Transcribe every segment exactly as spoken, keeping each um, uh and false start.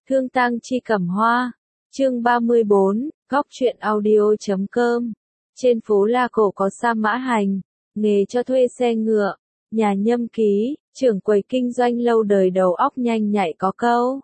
Thương tang chi cẩm hoa. Chương ba mươi bốn, góc truyện audio chấm com. Trên phố La Cổ có Sa Mã Hành, nghề cho thuê xe ngựa, nhà Nhâm Ký, trưởng quầy kinh doanh lâu đời đầu óc nhanh nhạy có câu.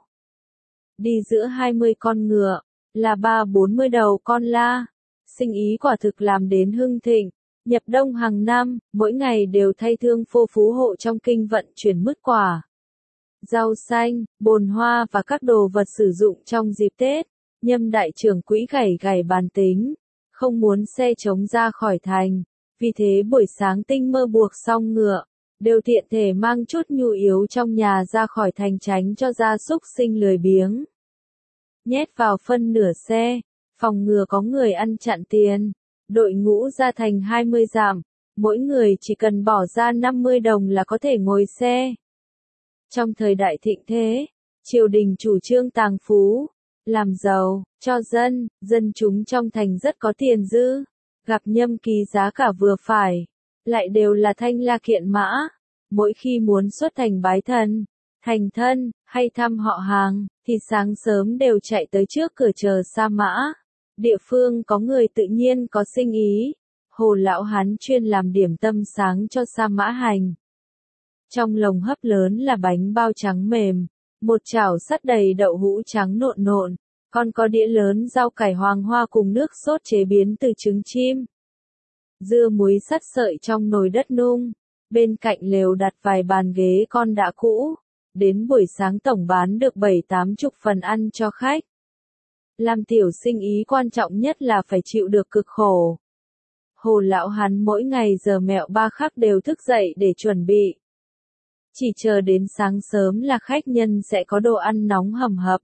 Đi giữa hai mươi con ngựa, là ba bốn mươi đầu con la. Sinh ý quả thực làm đến hưng thịnh, nhập đông hàng năm, mỗi ngày đều thay thương phô phú hộ trong kinh vận chuyển mứt quả, rau xanh, bồn hoa và các đồ vật sử dụng trong dịp Tết. Nhâm đại trưởng quỹ gảy gảy bàn tính, không muốn xe trống ra khỏi thành, vì thế buổi sáng tinh mơ buộc xong ngựa, đều tiện thể mang chút nhu yếu trong nhà ra khỏi thành tránh cho gia súc sinh lười biếng. Nhét vào phân nửa xe, phòng ngừa có người ăn chặn tiền, đội ngũ ra thành hai mươi dặm, mỗi người chỉ cần bỏ ra năm mươi đồng là có thể ngồi xe. Trong thời đại thịnh thế, triều đình chủ trương tàng phú, làm giàu, cho dân, dân chúng trong thành rất có tiền dư, gặp Nhâm Ký giá cả vừa phải, lại đều là thanh la kiện mã, mỗi khi muốn xuất thành bái thần, thành thân, hay thăm họ hàng, thì sáng sớm đều chạy tới trước cửa chờ Sa Mã. Địa phương có người tự nhiên có sinh ý, Hồ lão hán chuyên làm điểm tâm sáng cho Sa Mã Hành. Trong lồng hấp lớn là bánh bao trắng mềm, một chảo sắt đầy đậu hũ trắng nộn nộn, còn có đĩa lớn rau cải hoàng hoa cùng nước sốt chế biến từ trứng chim. Dưa muối sắt sợi trong nồi đất nung, bên cạnh lều đặt vài bàn ghế con đã cũ, đến buổi sáng tổng bán được bảy tám chục phần ăn cho khách. Làm tiểu sinh ý quan trọng nhất là phải chịu được cực khổ. Hồ lão hắn mỗi ngày giờ mẹo ba khắc đều thức dậy để chuẩn bị. Chỉ chờ đến sáng sớm là khách nhân sẽ có đồ ăn nóng hầm hập.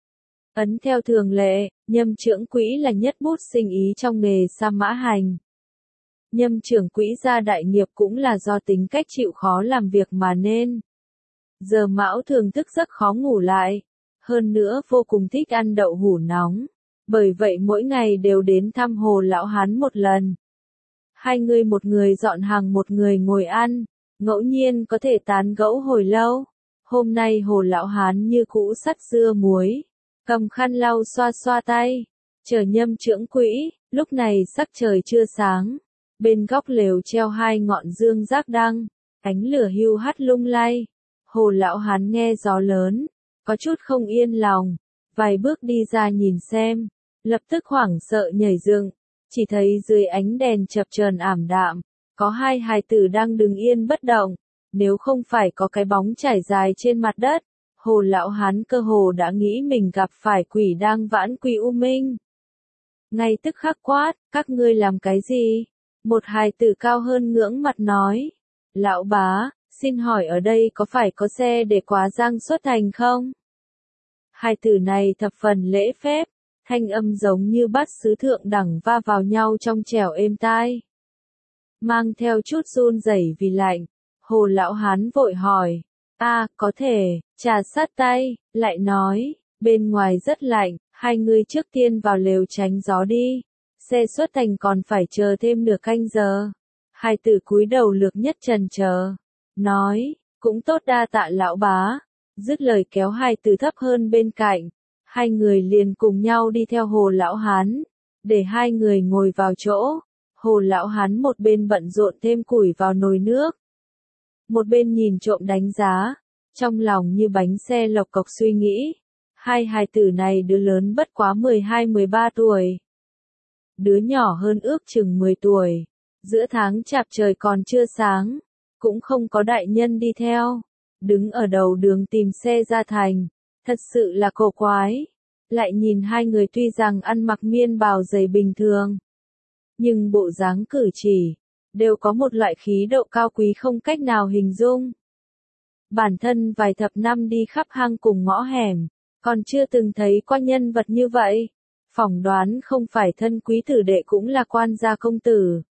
Ấn theo thường lệ, Nhâm trưởng quỹ là nhất bút sinh ý trong nghề Sa Mã Hành. Nhâm trưởng quỹ gia đại nghiệp cũng là do tính cách chịu khó làm việc mà nên. Giờ mão thường thức giấc khó ngủ lại, hơn nữa vô cùng thích ăn đậu hũ nóng, bởi vậy mỗi ngày đều đến thăm Hồ lão hán một lần. Hai người một người dọn hàng một người ngồi ăn, ngẫu nhiên có thể tán gẫu hồi lâu. Hôm nay Hồ lão hán như cũ sắt dưa muối, cầm khăn lau xoa xoa tay, chờ Nhâm trưởng quỹ. Lúc này sắc trời chưa sáng, bên góc lều treo hai ngọn dương giác đăng, ánh lửa hiu hắt lung lay. Hồ lão hán nghe gió lớn, có chút không yên lòng, vài bước đi ra nhìn xem, lập tức hoảng sợ nhảy dựng, chỉ thấy dưới ánh đèn chập chờn ảm đạm, có hai hài tử đang đứng yên bất động, nếu không phải có cái bóng trải dài trên mặt đất, Hồ lão hán cơ hồ đã nghĩ mình gặp phải quỷ đang vãn quỷ u minh. Ngay tức khắc quát, các ngươi làm cái gì? Một hài tử cao hơn ngưỡng mặt nói, lão bá, xin hỏi ở đây có phải có xe để quá giang xuất thành không? Hai từ này thập phần lễ phép, thanh âm giống như bát sứ thượng đẳng va vào nhau trong trẻo êm tai. Mang theo chút run rẩy vì lạnh, Hồ lão hán vội hỏi, a có thể, trà sát tay, lại nói, bên ngoài rất lạnh, hai người trước tiên vào lều tránh gió đi, xe xuất thành còn phải chờ thêm nửa canh giờ. Hai tử cúi đầu lược nhất trần chờ, nói, cũng tốt đa tạ lão bá, dứt lời kéo hai tử thấp hơn bên cạnh, hai người liền cùng nhau đi theo Hồ lão hán, để hai người ngồi vào chỗ. Hồ lão hán một bên bận rộn thêm củi vào nồi nước, một bên nhìn trộm đánh giá, trong lòng như bánh xe lộc cộc suy nghĩ, hai hài tử này đứa lớn bất quá mười hai mười ba tuổi, đứa nhỏ hơn ước chừng mười tuổi, giữa tháng chạp trời còn chưa sáng, cũng không có đại nhân đi theo, đứng ở đầu đường tìm xe ra thành, thật sự là cổ quái. Lại nhìn hai người tuy rằng ăn mặc miên bào dày bình thường, nhưng bộ dáng cử chỉ, đều có một loại khí độ cao quý không cách nào hình dung. Bản thân vài thập năm đi khắp hang cùng ngõ hẻm, còn chưa từng thấy qua nhân vật như vậy, phỏng đoán không phải thân quý tử đệ cũng là quan gia công tử.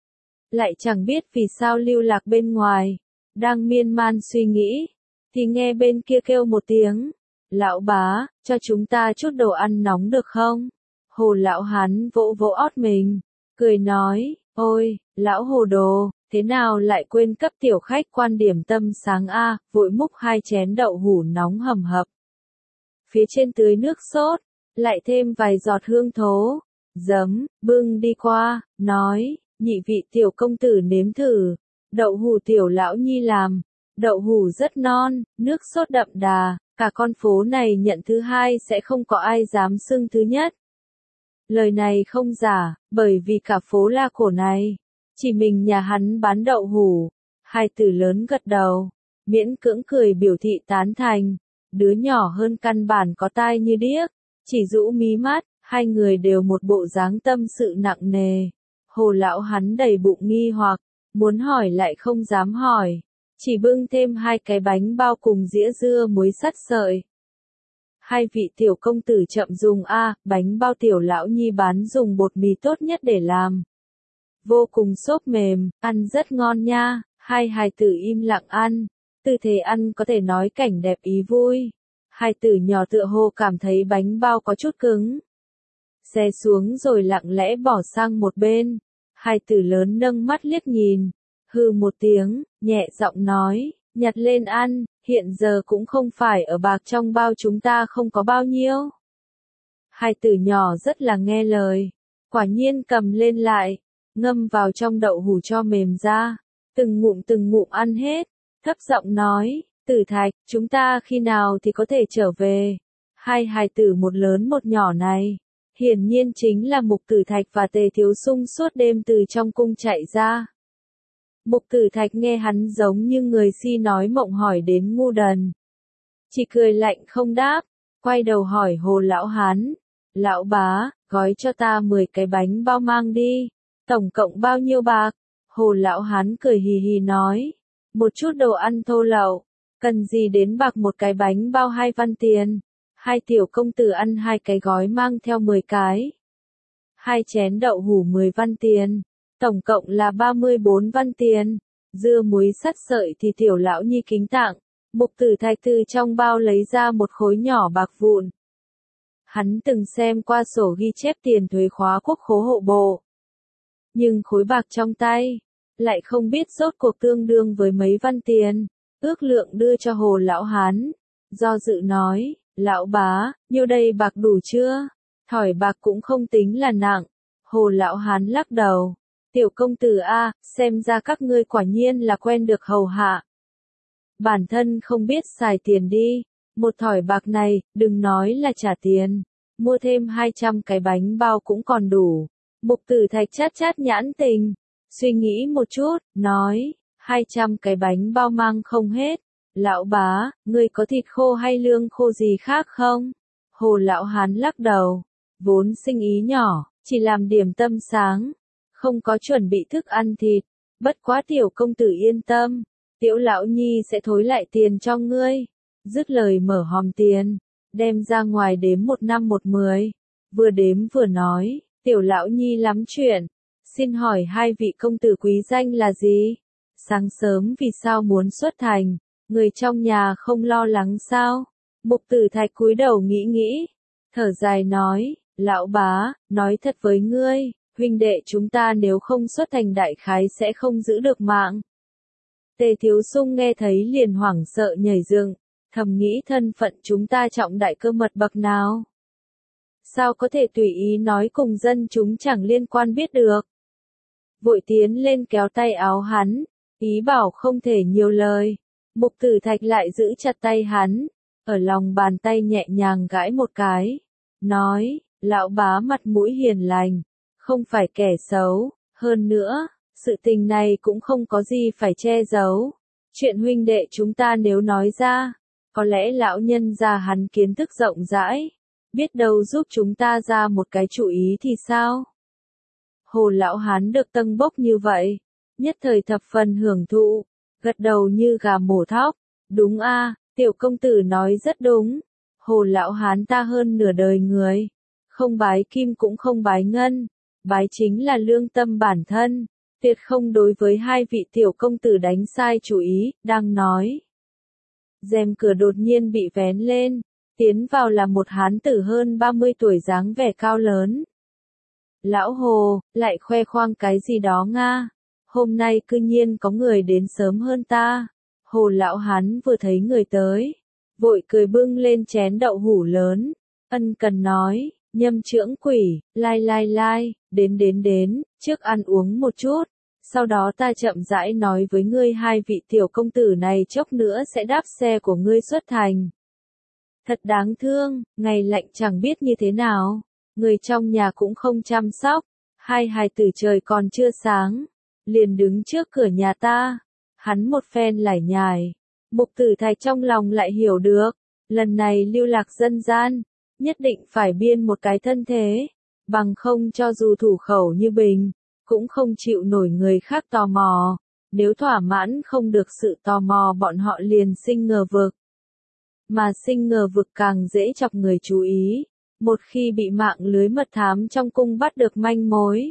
Lại chẳng biết vì sao lưu lạc bên ngoài, đang miên man suy nghĩ, thì nghe bên kia kêu một tiếng, lão bá, cho chúng ta chút đồ ăn nóng được không? Hồ lão hán vỗ vỗ ót mình, cười nói, ôi, lão hồ đồ, thế nào lại quên cấp tiểu khách quan điểm tâm sáng a, vội múc hai chén đậu hũ nóng hầm hập. phía trên tưới nước sốt, lại thêm vài giọt hương thố, giấm, bưng đi qua, nói, nhị vị tiểu công tử nếm thử, đậu hủ tiểu lão nhi làm, đậu hủ rất non, nước sốt đậm đà, cả con phố này nhận thứ hai sẽ không có ai dám xưng thứ nhất. Lời này không giả, bởi vì cả phố La Cổ này, chỉ mình nhà hắn bán đậu hủ. Hai tử lớn gật đầu, miễn cưỡng cười biểu thị tán thành, đứa nhỏ hơn căn bản có tai như điếc, chỉ rũ mí mắt, hai người đều một bộ dáng tâm sự nặng nề. Hồ lão hắn đầy bụng nghi hoặc, muốn hỏi lại không dám hỏi, chỉ bưng thêm hai cái bánh bao cùng dĩa dưa muối sắt sợi. Hai vị tiểu công tử chậm dùng a, bánh bao tiểu lão nhi bán dùng bột mì tốt nhất để làm. Vô cùng xốp mềm, ăn rất ngon nha, hai hài tử im lặng ăn, tư thế ăn có thể nói cảnh đẹp ý vui. Hai tử nhỏ tựa hồ cảm thấy bánh bao có chút cứng. Xé xuống rồi lặng lẽ bỏ sang một bên, hai tử lớn nâng mắt liếc nhìn, hừ một tiếng, nhẹ giọng nói, nhặt lên ăn, hiện giờ cũng không phải ở bạc trong bao chúng ta không có bao nhiêu. Hai tử nhỏ rất là nghe lời, quả nhiên cầm lên lại, ngâm vào trong đậu hủ cho mềm ra, từng ngụm từng ngụm ăn hết, thấp giọng nói, Tử Thạch, chúng ta khi nào thì có thể trở về? Hai hài tử một lớn một nhỏ này, hiển nhiên chính là Mục Tử Thạch và Tề Thiếu Sung suốt đêm từ trong cung chạy ra. Mục Tử Thạch nghe hắn giống như người si nói mộng hỏi đến ngu đần. Chỉ cười lạnh không đáp, quay đầu hỏi Hồ Lão Hán, Lão bá, gói cho ta mười cái bánh bao mang đi, tổng cộng bao nhiêu bạc? Hồ Lão Hán cười hì hì nói, một chút đồ ăn thô lậu, cần gì đến bạc một cái bánh bao hai văn tiền. Hai tiểu công tử ăn hai cái gói mang theo mười cái. Hai chén đậu hủ mười văn tiền, tổng cộng là ba mươi bốn văn tiền. Dưa muối sắt sợi thì tiểu lão nhi kính tặng. Mục Tử Thạch từ trong bao lấy ra một khối nhỏ bạc vụn. Hắn từng xem qua sổ ghi chép tiền thuế khóa quốc khố hộ bộ. Nhưng khối bạc trong tay, lại không biết rốt cuộc tương đương với mấy văn tiền. Ước lượng đưa cho Hồ Lão Hán, do dự nói, Lão bá, nhiêu đây bạc đủ chưa? Thỏi bạc cũng không tính là nặng. Hồ Lão Hán lắc đầu, tiểu công tử a, xem ra các ngươi quả nhiên là quen được hầu hạ. Bản thân không biết xài tiền đi, một thỏi bạc này, đừng nói là trả tiền, mua thêm hai trăm cái bánh bao cũng còn đủ. Mục Tử Thạch chát chát nhãn tình, suy nghĩ một chút, nói, hai trăm cái bánh bao mang không hết. Lão bá, ngươi có thịt khô hay lương khô gì khác không? Hồ Lão Hán lắc đầu, vốn sinh ý nhỏ, chỉ làm điểm tâm sáng, không có chuẩn bị thức ăn thịt, bất quá tiểu công tử yên tâm, tiểu lão nhi sẽ thối lại tiền cho ngươi. Dứt lời mở hòm tiền, đem ra ngoài đếm một năm một mười, vừa đếm vừa nói, tiểu lão nhi lắm chuyện, xin hỏi hai vị công tử quý danh là gì? Sáng sớm vì sao muốn xuất thành? Người trong nhà không lo lắng sao? Mục Tử Thạch cúi đầu nghĩ nghĩ, thở dài nói, lão bá, nói thật với ngươi, huynh đệ chúng ta nếu không xuất thành đại khái sẽ không giữ được mạng. Tề Thiếu Sung nghe thấy liền hoảng sợ nhảy dựng, thầm nghĩ thân phận chúng ta trọng đại cơ mật bậc nào? Sao có thể tùy ý nói cùng dân chúng chẳng liên quan biết được? Vội tiến lên kéo tay áo hắn, ý bảo không thể nhiều lời. Mục Tử Thạch lại giữ chặt tay hắn, ở lòng bàn tay nhẹ nhàng gãi một cái, nói, lão bá mặt mũi hiền lành, không phải kẻ xấu, hơn nữa, sự tình này cũng không có gì phải che giấu. Chuyện huynh đệ chúng ta nếu nói ra, có lẽ lão nhân gia hắn kiến thức rộng rãi, biết đâu giúp chúng ta ra một cái chủ ý thì sao? Hồ Lão Hán được tâng bốc như vậy, nhất thời thập phần hưởng thụ, gật đầu như gà mổ thóc, đúng a, tiểu công tử nói rất đúng, Hồ Lão Hán ta hơn nửa đời người, không bái kim cũng không bái ngân, bái chính là lương tâm bản thân, tuyệt không đối với hai vị tiểu công tử đánh sai chủ ý, đang nói. Rèm cửa đột nhiên bị vén lên, tiến vào là một hán tử hơn ba mươi tuổi dáng vẻ cao lớn. Lão Hồ, lại khoe khoang cái gì đó nga, hôm nay cư nhiên có người đến sớm hơn ta. Hồ Lão Hán vừa thấy người tới, vội cười bưng lên chén đậu hủ lớn, ân cần nói, Nhâm trưởng quỷ, lai lai lai, đến đến đến, trước ăn uống một chút, sau đó ta chậm rãi nói với ngươi hai vị tiểu công tử này chốc nữa sẽ đáp xe của ngươi xuất thành. Thật đáng thương, ngày lạnh chẳng biết như thế nào, người trong nhà cũng không chăm sóc, hai hài tử trời còn chưa sáng, liền đứng trước cửa nhà ta, hắn một phen lải nhải, Mục Tử Thạch trong lòng lại hiểu được, lần này lưu lạc dân gian, nhất định phải biên một cái thân thế, bằng không cho dù thủ khẩu như bình, cũng không chịu nổi người khác tò mò, nếu thỏa mãn không được sự tò mò bọn họ liền sinh ngờ vực. Mà sinh ngờ vực càng dễ chọc người chú ý, một khi bị mạng lưới mật thám trong cung bắt được manh mối.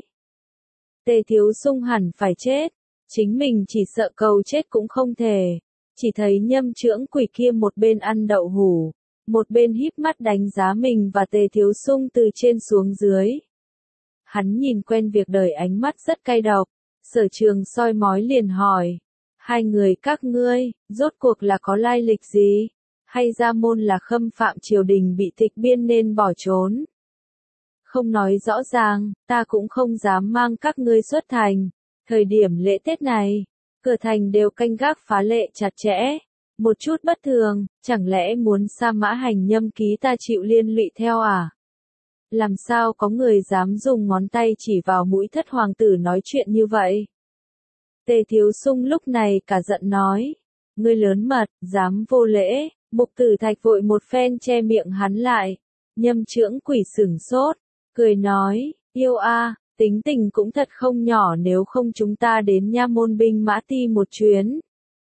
Tề Thiếu Sung hẳn phải chết, chính mình chỉ sợ cầu chết cũng không thể, chỉ thấy Nhâm trưởng quỷ kia một bên ăn đậu hủ, một bên híp mắt đánh giá mình và Tề Thiếu Sung từ trên xuống dưới. Hắn nhìn quen việc đời ánh mắt rất cay độc, Sở Trường soi mói liền hỏi, hai người các ngươi, rốt cuộc là có lai lịch gì? Hay gia môn là khâm phạm triều đình bị tịch biên nên bỏ trốn? Không nói rõ ràng, ta cũng không dám mang các ngươi xuất thành. Thời điểm lễ Tết này, cửa thành đều canh gác phá lệ chặt chẽ. Một chút bất thường, chẳng lẽ muốn sa mã hành nhâm ký ta chịu liên lụy theo à? Làm sao có người dám dùng ngón tay chỉ vào mũi thất hoàng tử nói chuyện như vậy? Tề Thiếu Sung lúc này cả giận nói, ngươi lớn mật, dám vô lễ. Mục Tử Thạch vội một phen che miệng hắn lại, Nhâm trưởng quỷ sửng sốt, cười nói, yêu a, tính tình cũng thật không nhỏ, nếu không chúng ta đến nha môn binh mã ti một chuyến.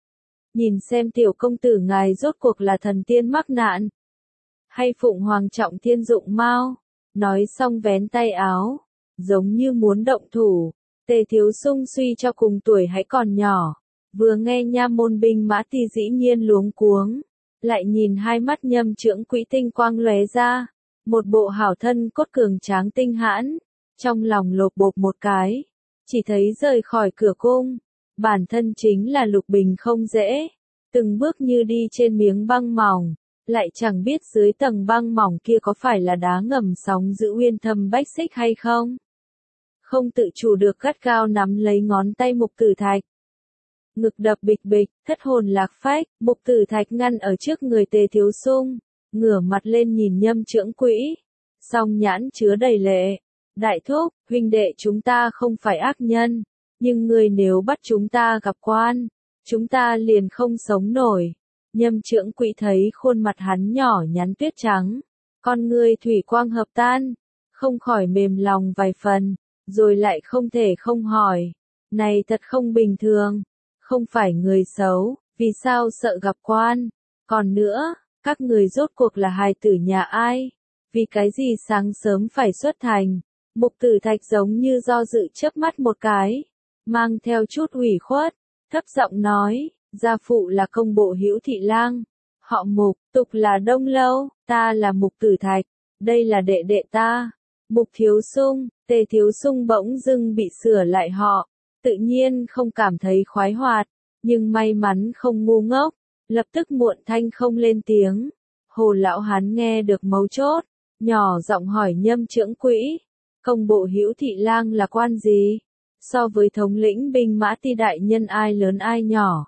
Nhìn xem tiểu công tử ngài rốt cuộc là thần tiên mắc nạn, hay phụng hoàng trọng thiên dụng mao. Nói xong vén tay áo, giống như muốn động thủ. Tề Thiếu Sung suy cho cùng tuổi hãy còn nhỏ, vừa nghe nha môn binh mã ti dĩ nhiên luống cuống. Lại nhìn hai mắt Nhâm trưởng quỹ tinh quang lóe ra, một bộ hảo thân cốt cường tráng tinh hãn, trong lòng lột bột một cái, chỉ thấy rời khỏi cửa cung, bản thân chính là Lục Bình không dễ, từng bước như đi trên miếng băng mỏng, lại chẳng biết dưới tầng băng mỏng kia có phải là đá ngầm sóng giữ uyên thâm bách xích hay không. Không tự chủ được gắt gao nắm lấy ngón tay Mục Tử Thạch. Ngực đập bịch bịch, thất hồn lạc phách, Mục Tử Thạch ngăn ở trước người Tề Thiếu Sung, ngửa mặt lên nhìn Nhâm trưởng quỹ, song nhãn chứa đầy lệ. Đại thúc, huynh đệ chúng ta không phải ác nhân, nhưng người nếu bắt chúng ta gặp quan, chúng ta liền không sống nổi. Nhâm trưởng quỹ thấy khuôn mặt hắn nhỏ nhắn tuyết trắng, con người thủy quang hợp tan, không khỏi mềm lòng vài phần, rồi lại không thể không hỏi, này thật không bình thường. Không phải người xấu, vì sao sợ gặp quan? Còn nữa, các người rốt cuộc là hài tử nhà ai? Vì cái gì sáng sớm phải xuất thành? Mục Tử Thạch giống như do dự chớp mắt một cái, mang theo chút ủy khuất, thấp giọng nói, gia phụ là công bộ Hữu Thị Lang, họ Mục, tục là Đông Lâu, ta là Mục Tử Thạch, đây là đệ đệ ta, Mục Thiếu Sung. Tề Thiếu Sung bỗng dưng bị sửa lại họ. Tự nhiên không cảm thấy khoái hoạt, nhưng may mắn không ngu ngốc, lập tức muộn thanh không lên tiếng. Hồ lão hán nghe được mấu chốt, nhỏ giọng hỏi Nhâm trưởng quỹ, công bộ Hữu Thị Lang là quan gì? So với thống lĩnh binh mã ti đại nhân ai lớn ai nhỏ?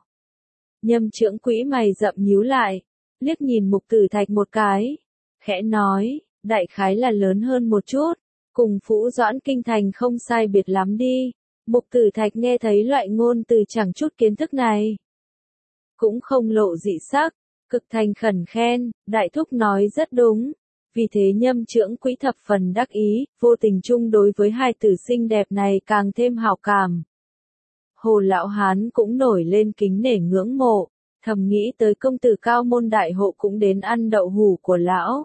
Nhâm trưởng quỹ mày rậm nhíu lại, liếc nhìn Mục Tử Thạch một cái, khẽ nói, đại khái là lớn hơn một chút, cùng Phũ Doãn kinh thành không sai biệt lắm đi. Mục Tử Thạch nghe thấy loại ngôn từ chẳng chút kiến thức này, cũng không lộ dị sắc, cực thành khẩn khen, đại thúc nói rất đúng. Vì thế Nhâm trưởng quỹ thập phần đắc ý, vô tình chung đối với hai tử xinh đẹp này càng thêm hảo cảm. Hồ lão hán cũng nổi lên kính nể ngưỡng mộ, thầm nghĩ tới công tử cao môn đại hộ cũng đến ăn đậu hủ của lão.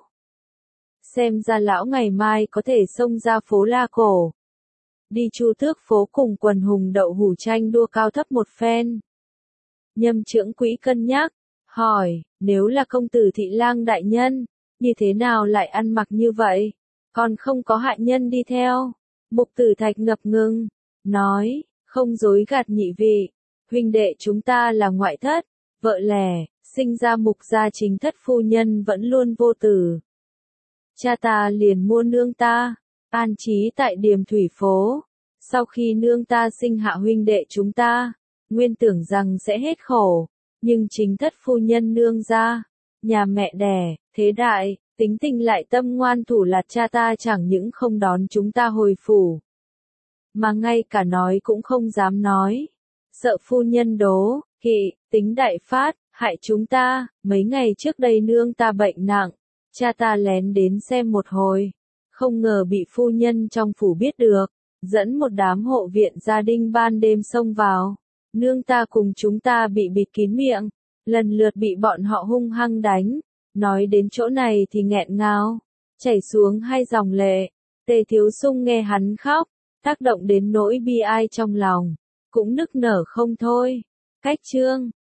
Xem ra lão ngày mai có thể xông ra phố La Cổ, đi chu tước phố cùng quần hùng đậu hủ tranh đua cao thấp một phen. Nhâm trưởng quỹ cân nhắc, hỏi, nếu là công tử Thị Lang đại nhân, như thế nào lại ăn mặc như vậy, còn không có hạ nhân đi theo? Mục Tử Thạch ngập ngừng, nói, không dối gạt nhị vị, huynh đệ chúng ta là ngoại thất, vợ lẻ, sinh ra mục gia chính thất phu nhân vẫn luôn vô tử. Cha ta liền mua nương ta, an trí tại Điềm Thủy phố. Sau khi nương ta sinh hạ huynh đệ chúng ta, nguyên tưởng rằng sẽ hết khổ, nhưng chính thất phu nhân nương gia, nhà mẹ đẻ, thế đại, tính tình lại tâm ngoan thủ lạt, cha ta chẳng những không đón chúng ta hồi phủ, mà ngay cả nói cũng không dám nói. Sợ phu nhân đố kỵ, tính đại phát, hại chúng ta. Mấy ngày trước đây nương ta bệnh nặng, cha ta lén đến xem một hồi, không ngờ bị phu nhân trong phủ biết được, dẫn một đám hộ viện gia đình ban đêm xông vào. Nương ta cùng chúng ta bị bịt kín miệng, lần lượt bị bọn họ hung hăng đánh. Nói đến chỗ này thì nghẹn ngào, chảy xuống hai dòng lệ. Tề Thiếu Sung nghe hắn khóc, tác động đến nỗi bi ai trong lòng, cũng nức nở không thôi. Cách chương